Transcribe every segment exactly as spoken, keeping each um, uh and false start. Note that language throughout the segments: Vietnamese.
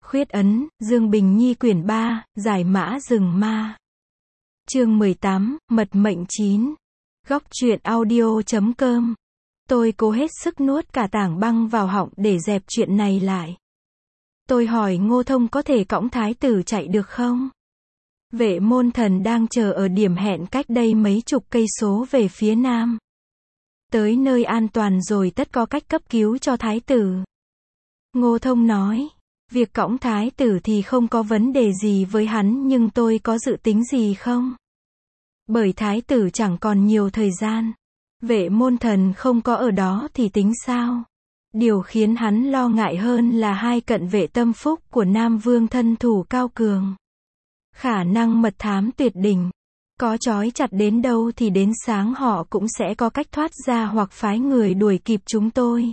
Khuyết ấn, Dương Bình Nhi quyển ba, Giải mã rừng ma. Chương mười tám, Mật mệnh chín. Góc truyện audio chấm com. Tôi cố hết sức nuốt cả tảng băng vào họng để dẹp chuyện này lại. Tôi hỏi Ngô Thông có thể cõng thái tử chạy được không? Vệ môn thần đang chờ ở điểm hẹn cách đây mấy chục cây số về phía nam. Tới nơi an toàn rồi tất có cách cấp cứu cho thái tử. Ngô Thông nói, việc cõng thái tử thì không có vấn đề gì với hắn, nhưng tôi có dự tính gì không? Bởi thái tử chẳng còn nhiều thời gian. Vệ môn thần không có ở đó thì tính sao? Điều khiến hắn lo ngại hơn là hai cận vệ tâm phúc của Nam Vương thân thủ cao cường. Khả năng mật thám tuyệt đỉnh. Có trói chặt đến đâu thì đến sáng họ cũng sẽ có cách thoát ra hoặc phái người đuổi kịp chúng tôi.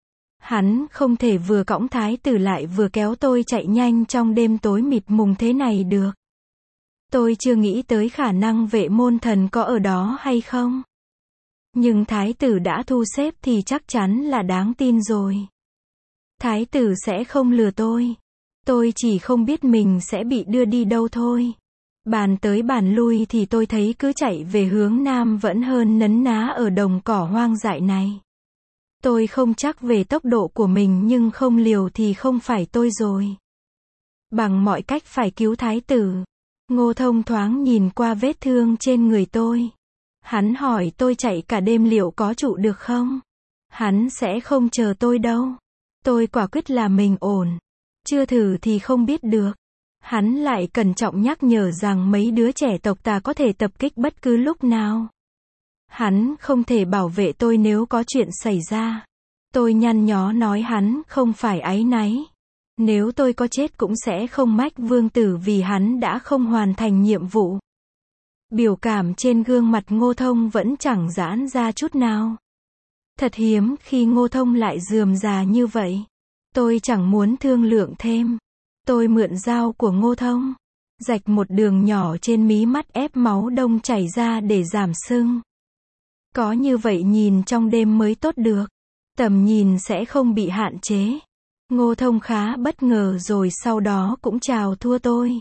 Hắn không thể vừa cõng thái tử lại vừa kéo tôi chạy nhanh trong đêm tối mịt mùng thế này được. Tôi chưa nghĩ tới khả năng vệ môn thần có ở đó hay không. Nhưng thái tử đã thu xếp thì chắc chắn là đáng tin rồi. Thái tử sẽ không lừa tôi. Tôi chỉ không biết mình sẽ bị đưa đi đâu thôi. Bàn tới bàn lui thì tôi thấy cứ chạy về hướng nam vẫn hơn nấn ná ở đồng cỏ hoang dại này. Tôi không chắc về tốc độ của mình, nhưng không liều thì không phải tôi rồi. Bằng mọi cách phải cứu thái tử. Ngô Thông thoáng nhìn qua vết thương trên người tôi. Hắn hỏi tôi chạy cả đêm liệu có trụ được không? Hắn sẽ không chờ tôi đâu. Tôi quả quyết là mình ổn. Chưa thử thì không biết được. Hắn lại cẩn trọng nhắc nhở rằng mấy đứa trẻ tộc ta có thể tập kích bất cứ lúc nào. Hắn không thể bảo vệ tôi nếu có chuyện xảy ra. Tôi nhăn nhó nói hắn không phải áy náy. Nếu tôi có chết cũng sẽ không mách vương tử vì hắn đã không hoàn thành nhiệm vụ. Biểu cảm trên gương mặt Ngô Thông vẫn chẳng giãn ra chút nào. Thật hiếm khi Ngô Thông lại rườm rà như vậy. Tôi chẳng muốn thương lượng thêm. Tôi mượn dao của Ngô Thông, rạch một đường nhỏ trên mí mắt ép máu đông chảy ra để giảm sưng. Có như vậy nhìn trong đêm mới tốt được. Tầm nhìn sẽ không bị hạn chế. Ngô Thông khá bất ngờ rồi sau đó cũng chào thua tôi.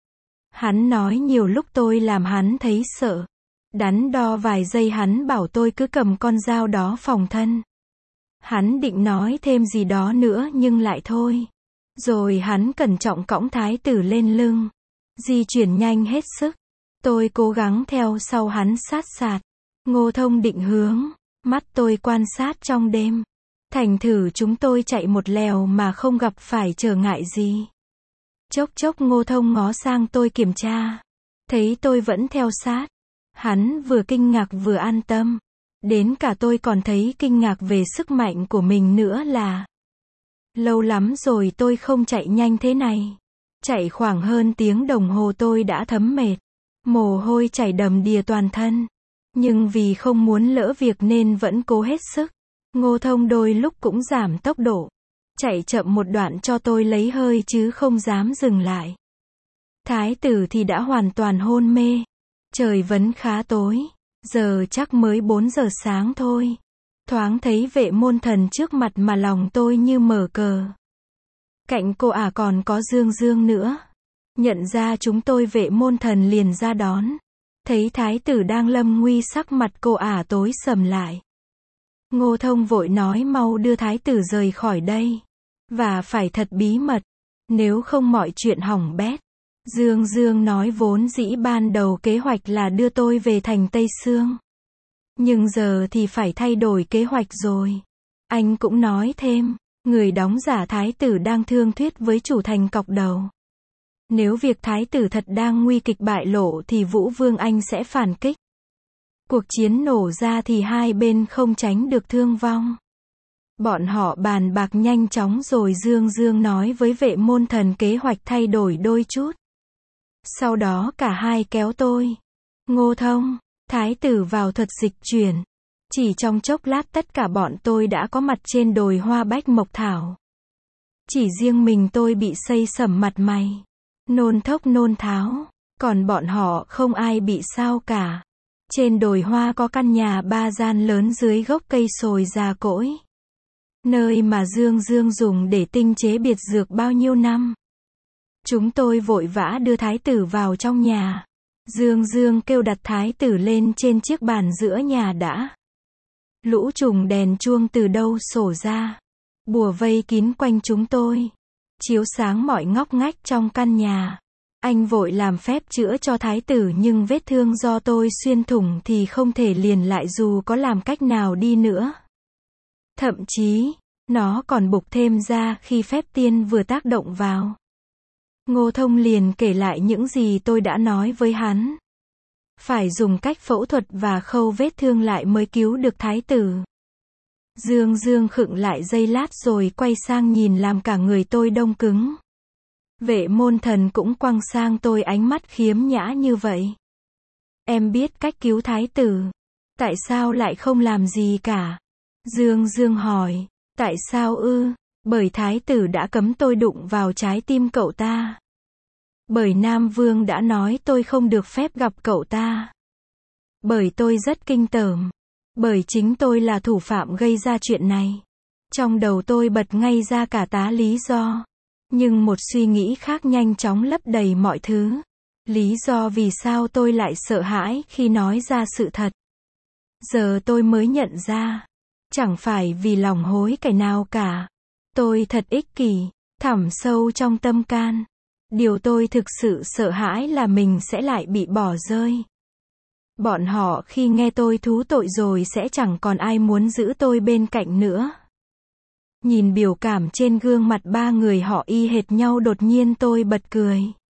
Hắn nói nhiều lúc tôi làm hắn thấy sợ. Đắn đo vài giây hắn bảo tôi cứ cầm con dao đó phòng thân. Hắn định nói thêm gì đó nữa nhưng lại thôi. Rồi hắn cẩn trọng cõng thái tử lên lưng. Di chuyển nhanh hết sức. Tôi cố gắng theo sau hắn sát sạt. Ngô Thông định hướng. Mắt tôi quan sát trong đêm. Thành thử chúng tôi chạy một lèo mà không gặp phải trở ngại gì. Chốc chốc Ngô Thông ngó sang tôi kiểm tra. Thấy tôi vẫn theo sát. Hắn vừa kinh ngạc vừa an tâm. Đến cả tôi còn thấy kinh ngạc về sức mạnh của mình nữa là. Lâu lắm rồi tôi không chạy nhanh thế này. Chạy khoảng hơn tiếng đồng hồ tôi đã thấm mệt. Mồ hôi chảy đầm đìa toàn thân. Nhưng vì không muốn lỡ việc nên vẫn cố hết sức. Ngô Thông đôi lúc cũng giảm tốc độ. Chạy chậm một đoạn cho tôi lấy hơi chứ không dám dừng lại. Thái tử thì đã hoàn toàn hôn mê. Trời vẫn khá tối. Giờ chắc mới bốn giờ sáng thôi. Thoáng thấy vệ môn thần trước mặt mà lòng tôi như mở cờ. Cạnh cô ả à còn có Dương Dương nữa. Nhận ra chúng tôi vệ môn thần liền ra đón. Thấy thái tử đang lâm nguy sắc mặt cô ả à tối sầm lại. Ngô Thông vội nói mau đưa thái tử rời khỏi đây. Và phải thật bí mật. Nếu không mọi chuyện hỏng bét. Dương Dương nói vốn dĩ ban đầu kế hoạch là đưa tôi về thành Tây Sương. Nhưng giờ thì phải thay đổi kế hoạch rồi. Anh cũng nói thêm, người đóng giả thái tử đang thương thuyết với chủ thành Cọc Đầu. Nếu việc thái tử thật đang nguy kịch bại lộ thì Vũ Vương Anh sẽ phản kích. Cuộc chiến nổ ra thì hai bên không tránh được thương vong. Bọn họ bàn bạc nhanh chóng rồi Dương Dương nói với vệ môn thần kế hoạch thay đổi đôi chút. Sau đó cả hai kéo tôi. Ngô Thông, thái tử vào thuật dịch chuyển. Chỉ trong chốc lát tất cả bọn tôi đã có mặt trên đồi hoa bách mộc thảo. Chỉ riêng mình tôi bị xây sẩm mặt mày. Nôn thốc nôn tháo. Còn bọn họ không ai bị sao cả. Trên đồi hoa có căn nhà ba gian lớn dưới gốc cây sồi già cỗi. Nơi mà Dương Dương dùng để tinh chế biệt dược bao nhiêu năm. Chúng tôi vội vã đưa thái tử vào trong nhà. Dương Dương kêu đặt thái tử lên trên chiếc bàn giữa nhà đã. Lũ trùng đèn chuông từ đâu sổ ra. Bùa vây kín quanh chúng tôi. Chiếu sáng mọi ngóc ngách trong căn nhà. Anh vội làm phép chữa cho thái tử nhưng vết thương do tôi xuyên thủng thì không thể liền lại dù có làm cách nào đi nữa. Thậm chí, nó còn bục thêm ra khi phép tiên vừa tác động vào. Ngô Thông liền kể lại những gì tôi đã nói với hắn. Phải dùng cách phẫu thuật và khâu vết thương lại mới cứu được thái tử. Dương Dương khựng lại giây lát rồi quay sang nhìn làm cả người tôi đông cứng. Vệ Môn Thần cũng quăng sang tôi ánh mắt khiếm nhã như vậy. Em biết cách cứu thái tử. Tại sao lại không làm gì cả? Dương Dương hỏi. Tại sao ư? Bởi thái tử đã cấm tôi đụng vào trái tim cậu ta. Bởi Nam Vương đã nói tôi không được phép gặp cậu ta. Bởi tôi rất kinh tởm. Bởi chính tôi là thủ phạm gây ra chuyện này. Trong đầu tôi bật ngay ra cả tá lý do. Nhưng một suy nghĩ khác nhanh chóng lấp đầy mọi thứ. Lý do vì sao tôi lại sợ hãi khi nói ra sự thật. Giờ tôi mới nhận ra. Chẳng phải vì lòng hối cải nào cả. Tôi thật ích kỷ, thẳm sâu trong tâm can. Điều tôi thực sự sợ hãi là mình sẽ lại bị bỏ rơi. Bọn họ khi nghe tôi thú tội rồi sẽ chẳng còn ai muốn giữ tôi bên cạnh nữa. Nhìn biểu cảm trên gương mặt ba người họ y hệt nhau đột nhiên tôi bật cười.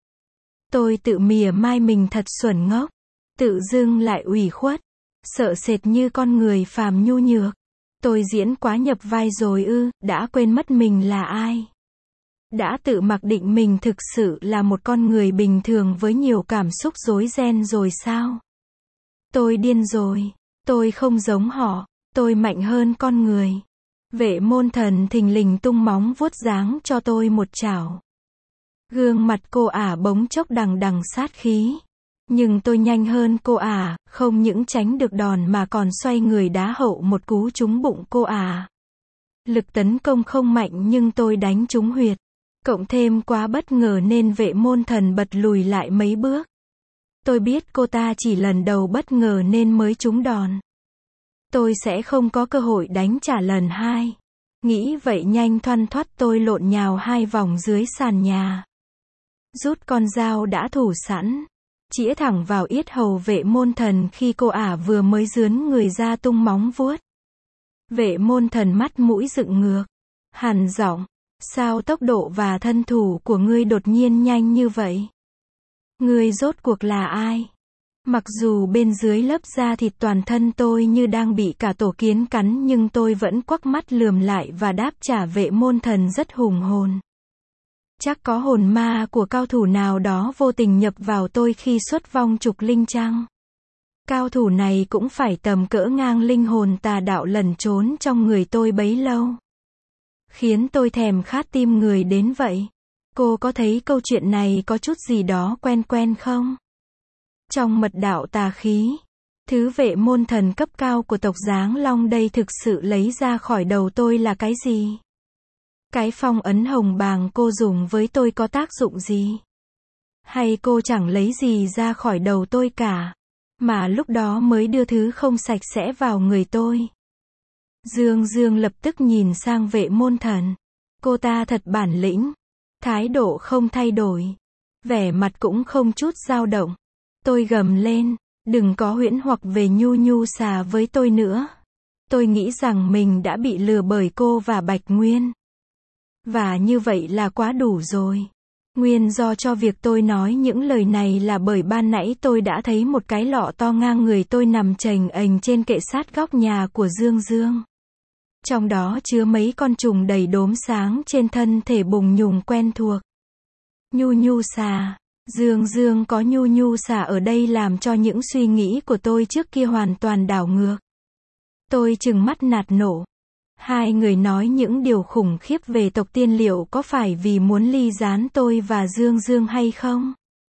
Tôi tự mỉa mai mình thật xuẩn ngốc. Tự dưng lại ủy khuất. Sợ sệt như con người phàm nhu nhược. Tôi diễn quá nhập vai rồi ư, đã quên mất mình là ai. Đã tự mặc định mình thực sự là một con người bình thường với nhiều cảm xúc rối ren rồi sao? Tôi điên rồi. Tôi không giống họ. Tôi mạnh hơn con người. Vệ Môn Thần thình lình tung móng vuốt giáng cho tôi một chảo. Gương mặt cô ả bỗng chốc đằng đằng sát khí. Nhưng tôi nhanh hơn cô ả, không những tránh được đòn mà còn xoay người đá hậu một cú trúng bụng cô ả. Lực tấn công không mạnh nhưng tôi đánh trúng huyệt. Cộng thêm quá bất ngờ nên Vệ Môn Thần bật lùi lại mấy bước. Tôi biết cô ta chỉ lần đầu bất ngờ nên mới trúng đòn. Tôi sẽ không có cơ hội đánh trả lần hai. Nghĩ vậy nhanh thoăn thoắt tôi lộn nhào hai vòng dưới sàn nhà. Rút con dao đã thủ sẵn. Chĩa thẳng vào yết hầu Vệ Môn Thần khi cô ả vừa mới rướn người ra tung móng vuốt. Vệ Môn Thần mắt mũi dựng ngược. Hằn giọng. Sao tốc độ và thân thủ của ngươi đột nhiên nhanh như vậy? Ngươi rốt cuộc là ai? Mặc dù bên dưới lớp da thịt toàn thân tôi như đang bị cả tổ kiến cắn nhưng tôi vẫn quắc mắt lườm lại và đáp trả Vệ Môn Thần rất hùng hồn. Chắc có hồn ma của cao thủ nào đó vô tình nhập vào tôi khi xuất vong trục linh chăng? Cao thủ này cũng phải tầm cỡ ngang linh hồn tà đạo lẩn trốn trong người tôi bấy lâu. Khiến tôi thèm khát tim người đến vậy. Cô có thấy câu chuyện này có chút gì đó quen quen không? Trong mật đạo tà khí, thứ Vệ Môn Thần cấp cao của tộc Giáng Long đây thực sự lấy ra khỏi đầu tôi là cái gì? Cái phong ấn hồng bàng cô dùng với tôi có tác dụng gì? Hay cô chẳng lấy gì ra khỏi đầu tôi cả, mà lúc đó mới đưa thứ không sạch sẽ vào người tôi? Dương Dương lập tức nhìn sang Vệ Môn Thần. Cô ta thật bản lĩnh. Thái độ không thay đổi. Vẻ mặt cũng không chút dao động. Tôi gầm lên. Đừng có huyễn hoặc về nhu nhu xà với tôi nữa. Tôi nghĩ rằng mình đã bị lừa bởi cô và Bạch Nguyên. Và như vậy là quá đủ rồi. Nguyên do cho việc tôi nói những lời này là bởi ban nãy tôi đã thấy một cái lọ to ngang người tôi nằm chềnh ềnh trên kệ sát góc nhà của Dương Dương. Trong đó chứa mấy con trùng đầy đốm sáng trên thân thể bùng nhùng quen thuộc. Nhu nhu xà. Dương Dương có nhu nhu xà ở đây làm cho những suy nghĩ của tôi trước kia hoàn toàn đảo ngược. Tôi trừng mắt nạt nổ. Hai người nói những điều khủng khiếp về tộc Tiên liệu có phải vì muốn ly gián tôi và Dương Dương hay không?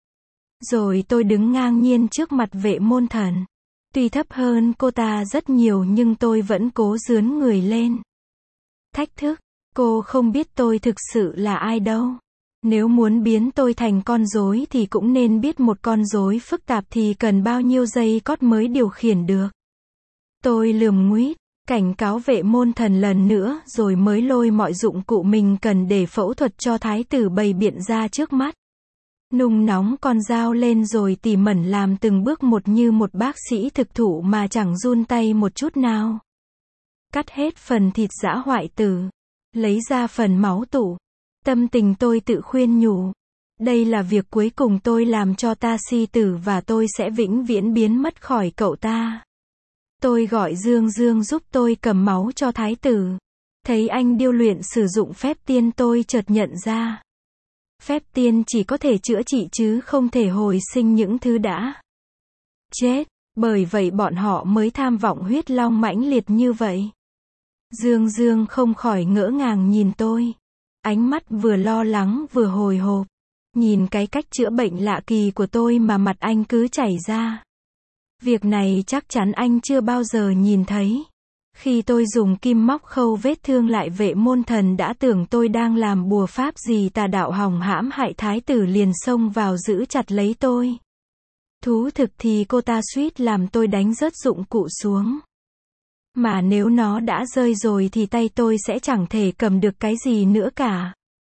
Rồi tôi đứng ngang nhiên trước mặt Vệ Môn Thần. Tuy thấp hơn cô ta rất nhiều nhưng tôi vẫn cố rướn người lên. Thách thức, cô không biết tôi thực sự là ai đâu. Nếu muốn biến tôi thành con rối thì cũng nên biết một con rối phức tạp thì cần bao nhiêu dây cót mới điều khiển được. Tôi lườm nguýt, cảnh cáo vệ môn thần lần nữa rồi mới lôi mọi dụng cụ mình cần để phẫu thuật cho thái tử bày biện ra trước mắt. Nung nóng con dao lên rồi tỉ mẩn làm từng bước một như một bác sĩ thực thụ mà chẳng run tay một chút nào. Cắt hết phần thịt giã hoại tử, lấy ra phần máu tủ. Tâm tình tôi tự khuyên nhủ. Đây là việc cuối cùng tôi làm cho ta si tử và tôi sẽ vĩnh viễn biến mất khỏi cậu ta. Tôi gọi Dương Dương giúp tôi cầm máu cho thái tử. Thấy anh điêu luyện sử dụng phép tiên tôi chợt nhận ra. Phép tiên chỉ có thể chữa trị chứ không thể hồi sinh những thứ đã chết, bởi vậy bọn họ mới tham vọng huyết long mãnh liệt như vậy. Dương Dương không khỏi ngỡ ngàng nhìn tôi. Ánh mắt vừa lo lắng vừa hồi hộp. Nhìn cái cách chữa bệnh lạ kỳ của tôi mà mặt anh cứ chảy ra. Việc này chắc chắn anh chưa bao giờ nhìn thấy. Khi tôi dùng kim móc khâu vết thương lại vệ môn thần đã tưởng tôi đang làm bùa pháp gì tà đạo hòng hãm hại thái tử liền xông vào giữ chặt lấy tôi. Thú thực thì cô ta suýt làm tôi đánh rớt dụng cụ xuống. Mà nếu nó đã rơi rồi thì tay tôi sẽ chẳng thể cầm được cái gì nữa cả.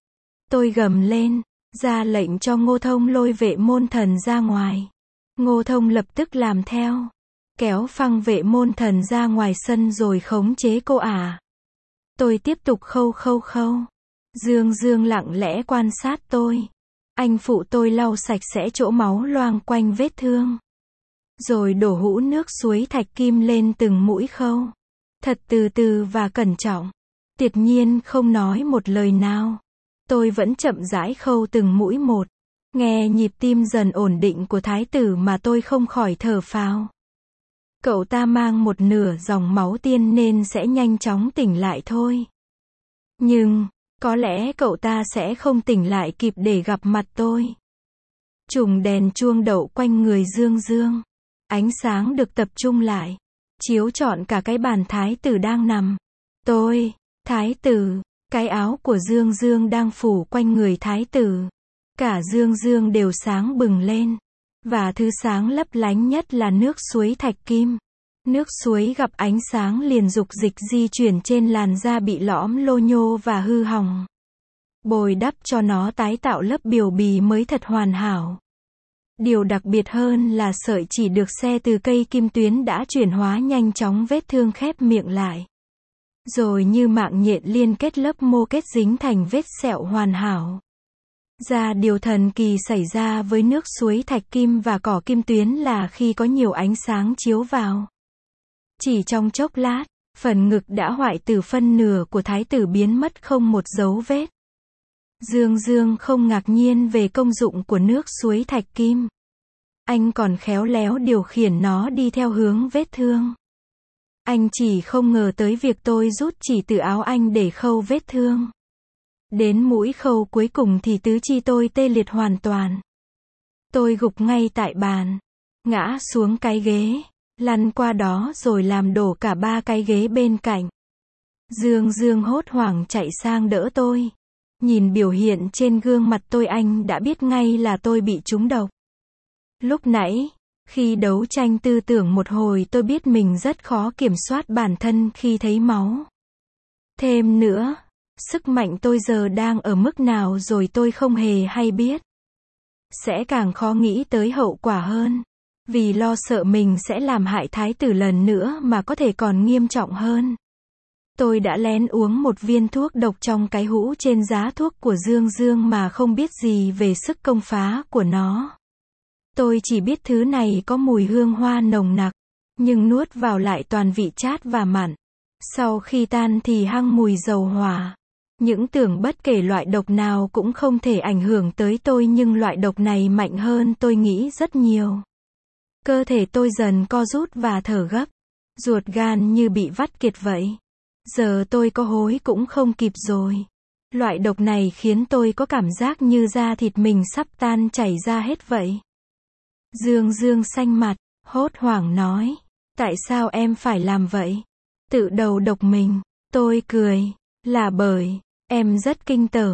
Tôi gầm lên, ra lệnh cho Ngô Thông lôi vệ môn thần ra ngoài. Ngô Thông lập tức làm theo. Kéo phăng vệ môn thần ra ngoài sân rồi khống chế cô ả. Tôi tiếp tục khâu khâu khâu. Dương Dương lặng lẽ quan sát tôi. Anh phụ tôi lau sạch sẽ chỗ máu loang quanh vết thương. Rồi đổ hũ nước suối thạch kim lên từng mũi khâu. Thật từ từ và cẩn trọng. Tuyệt nhiên không nói một lời nào. Tôi vẫn chậm rãi khâu từng mũi một. Nghe nhịp tim dần ổn định của thái tử mà tôi không khỏi thở phào. Cậu ta mang một nửa dòng máu tiên nên sẽ nhanh chóng tỉnh lại thôi. Nhưng, có lẽ cậu ta sẽ không tỉnh lại kịp để gặp mặt tôi. Chùm đèn chuông đậu quanh người Dương Dương. Ánh sáng được tập trung lại. Chiếu trọn cả cái bàn thái tử đang nằm. Tôi, thái tử, cái áo của Dương Dương đang phủ quanh người thái tử. Cả Dương Dương đều sáng bừng lên. Và thứ sáng lấp lánh nhất là nước suối thạch kim. Nước suối gặp ánh sáng liền dục dịch di chuyển trên làn da bị lõm lô nhô và hư hỏng. Bồi đắp cho nó tái tạo lớp biểu bì mới thật hoàn hảo. Điều đặc biệt hơn là sợi chỉ được xe từ cây kim tuyến đã chuyển hóa nhanh chóng vết thương khép miệng lại. Rồi như mạng nhện liên kết lớp mô kết dính thành vết sẹo hoàn hảo. Ra điều thần kỳ xảy ra với nước suối thạch kim và cỏ kim tuyến là khi có nhiều ánh sáng chiếu vào. Chỉ trong chốc lát, phần ngực đã hoại tử phân nửa của thái tử biến mất không một dấu vết. Dương Dương không ngạc nhiên về công dụng của nước suối thạch kim. Anh còn khéo léo điều khiển nó đi theo hướng vết thương. Anh chỉ không ngờ tới việc tôi rút chỉ từ áo anh để khâu vết thương. Đến mũi khâu cuối cùng thì tứ chi tôi tê liệt hoàn toàn. Tôi gục ngay tại bàn, ngã xuống cái ghế, lăn qua đó rồi làm đổ cả ba cái ghế bên cạnh. Dương Dương hốt hoảng chạy sang đỡ tôi. Nhìn biểu hiện trên gương mặt tôi anh đã biết ngay là tôi bị trúng độc. Lúc nãy, khi đấu tranh tư tưởng một hồi tôi biết mình rất khó kiểm soát bản thân khi thấy máu. Thêm nữa, sức mạnh tôi giờ đang ở mức nào rồi tôi không hề hay biết. Sẽ càng khó nghĩ tới hậu quả hơn. Vì lo sợ mình sẽ làm hại thái tử lần nữa mà có thể còn nghiêm trọng hơn. Tôi đã lén uống một viên thuốc độc trong cái hũ trên giá thuốc của Dương Dương mà không biết gì về sức công phá của nó. Tôi chỉ biết thứ này có mùi hương hoa nồng nặc, nhưng nuốt vào lại toàn vị chát và mặn. Sau khi tan thì hăng mùi dầu hỏa. Những tưởng bất kể loại độc nào cũng không thể ảnh hưởng tới tôi nhưng loại độc này mạnh hơn tôi nghĩ rất nhiều. Cơ thể tôi dần co rút và thở gấp. Ruột gan như bị vắt kiệt vậy. Giờ tôi có hối cũng không kịp rồi. Loại độc này khiến tôi có cảm giác như da thịt mình sắp tan chảy ra hết vậy. Dương Dương xanh mặt, hốt hoảng nói. Tại sao em phải làm vậy? Tự đầu độc mình. Tôi cười. Là bởi, em rất kinh tởm.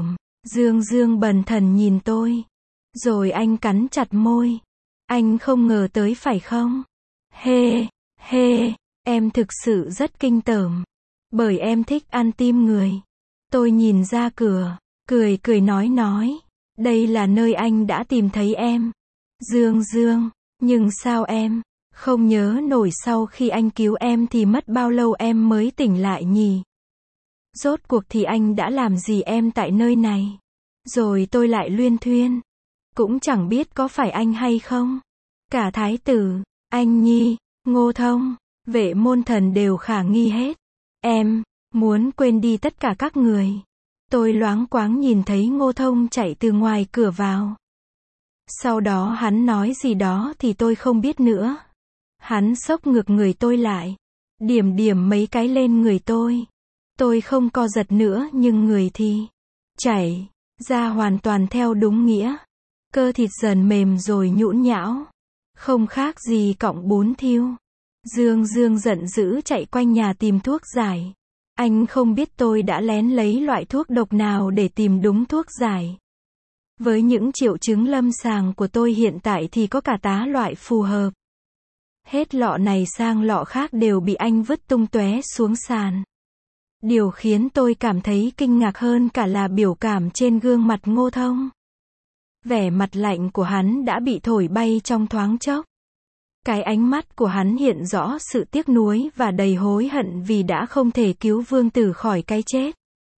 Dương Dương bần thần nhìn tôi. Rồi anh cắn chặt môi. Anh không ngờ tới phải không? Hê, hê, em thực sự rất kinh tởm. Bởi em thích ăn tim người. Tôi nhìn ra cửa, cười cười nói nói. Đây là nơi anh đã tìm thấy em. Dương Dương, nhưng sao em không nhớ nổi sau khi anh cứu em thì mất bao lâu em mới tỉnh lại nhỉ? Rốt cuộc thì anh đã làm gì em tại nơi này? Rồi tôi lại luyên thuyên. Cũng chẳng biết có phải anh hay không. Cả thái tử, anh Nhi, Ngô Thông, Vệ Môn Thần đều khả nghi hết. Em muốn quên đi tất cả các người. Tôi loáng quáng nhìn thấy Ngô Thông chạy từ ngoài cửa vào. Sau đó hắn nói gì đó thì tôi không biết nữa. Hắn xốc ngược người tôi lại. Điểm điểm mấy cái lên người tôi. Tôi không co giật nữa nhưng người thì chảy ra hoàn toàn theo đúng nghĩa. Cơ thịt dần mềm rồi nhũn nhão. Không khác gì cọng bún thiêu. Dương Dương giận dữ chạy quanh nhà tìm thuốc giải. Anh không biết tôi đã lén lấy loại thuốc độc nào để tìm đúng thuốc giải. Với những triệu chứng lâm sàng của tôi hiện tại thì có cả tá loại phù hợp. Hết lọ này sang lọ khác đều bị anh vứt tung tóe xuống sàn. Điều khiến tôi cảm thấy kinh ngạc hơn cả là biểu cảm trên gương mặt Ngô Thông. Vẻ mặt lạnh của hắn đã bị thổi bay trong thoáng chốc. Cái ánh mắt của hắn hiện rõ sự tiếc nuối và đầy hối hận vì đã không thể cứu vương tử khỏi cái chết.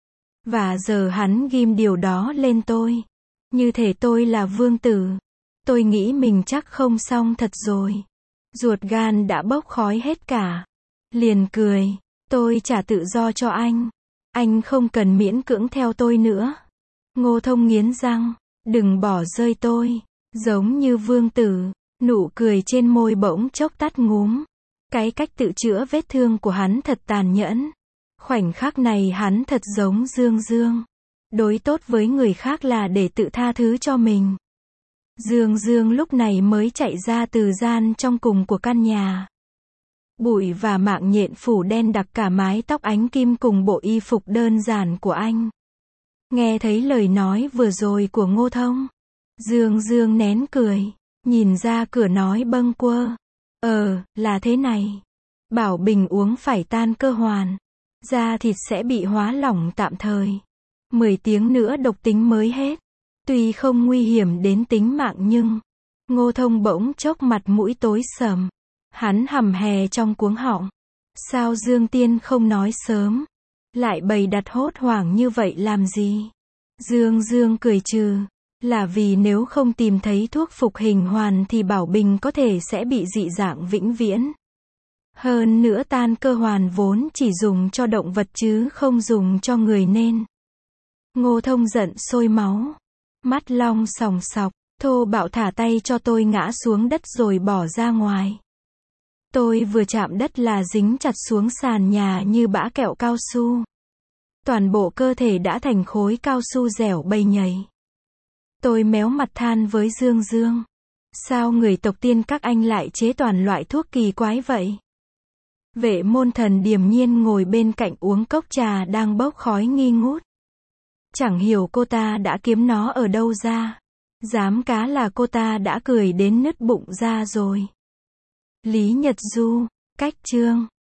Và giờ hắn ghim điều đó lên tôi. Như thể tôi là vương tử. Tôi nghĩ mình chắc không xong thật rồi. Ruột gan đã bốc khói hết cả. Liền cười. Tôi trả tự do cho anh. Anh không cần miễn cưỡng theo tôi nữa. Ngô Thông nghiến răng. Đừng bỏ rơi tôi. Giống như vương tử. Nụ cười trên môi bỗng chốc tắt ngúm. Cái cách tự chữa vết thương của hắn thật tàn nhẫn. Khoảnh khắc này hắn thật giống Dương Dương. Đối tốt với người khác là để tự tha thứ cho mình. Dương Dương lúc này mới chạy ra từ gian trong cùng của căn nhà. Bụi và mạng nhện phủ đen đặc cả mái tóc ánh kim cùng bộ y phục đơn giản của anh. Nghe thấy lời nói vừa rồi của Ngô Thông. Dương Dương nén cười. Nhìn ra cửa nói bâng quơ. Ờ, là thế này. Bảo Bình uống phải tan cơ hoàn. Da thịt sẽ bị hóa lỏng tạm thời. Mười tiếng nữa độc tính mới hết. Tuy không nguy hiểm đến tính mạng nhưng. Ngô Thông bỗng chốc mặt mũi tối sầm. Hắn hầm hè trong cuống họng. Sao Dương Tiên không nói sớm? Lại bày đặt hốt hoảng như vậy làm gì? Dương Dương cười trừ. Là vì nếu không tìm thấy thuốc phục hình hoàn thì Bảo Bình có thể sẽ bị dị dạng vĩnh viễn. Hơn nữa tan cơ hoàn vốn chỉ dùng cho động vật chứ không dùng cho người nên. Ngô Thông giận sôi máu. Mắt long sòng sọc, thô bạo thả tay cho tôi ngã xuống đất rồi bỏ ra ngoài. Tôi vừa chạm đất là dính chặt xuống sàn nhà như bã kẹo cao su. Toàn bộ cơ thể đã thành khối cao su dẻo bay nhầy. Tôi méo mặt than với Dương Dương. Sao người tộc Tiên các anh lại chế toàn loại thuốc kỳ quái vậy? Vệ Môn Thần điềm nhiên ngồi bên cạnh uống cốc trà đang bốc khói nghi ngút. Chẳng hiểu cô ta đã kiếm nó ở đâu ra. Dám cá là cô ta đã cười đến nứt bụng ra rồi. Lý Nhật Du, cách chương.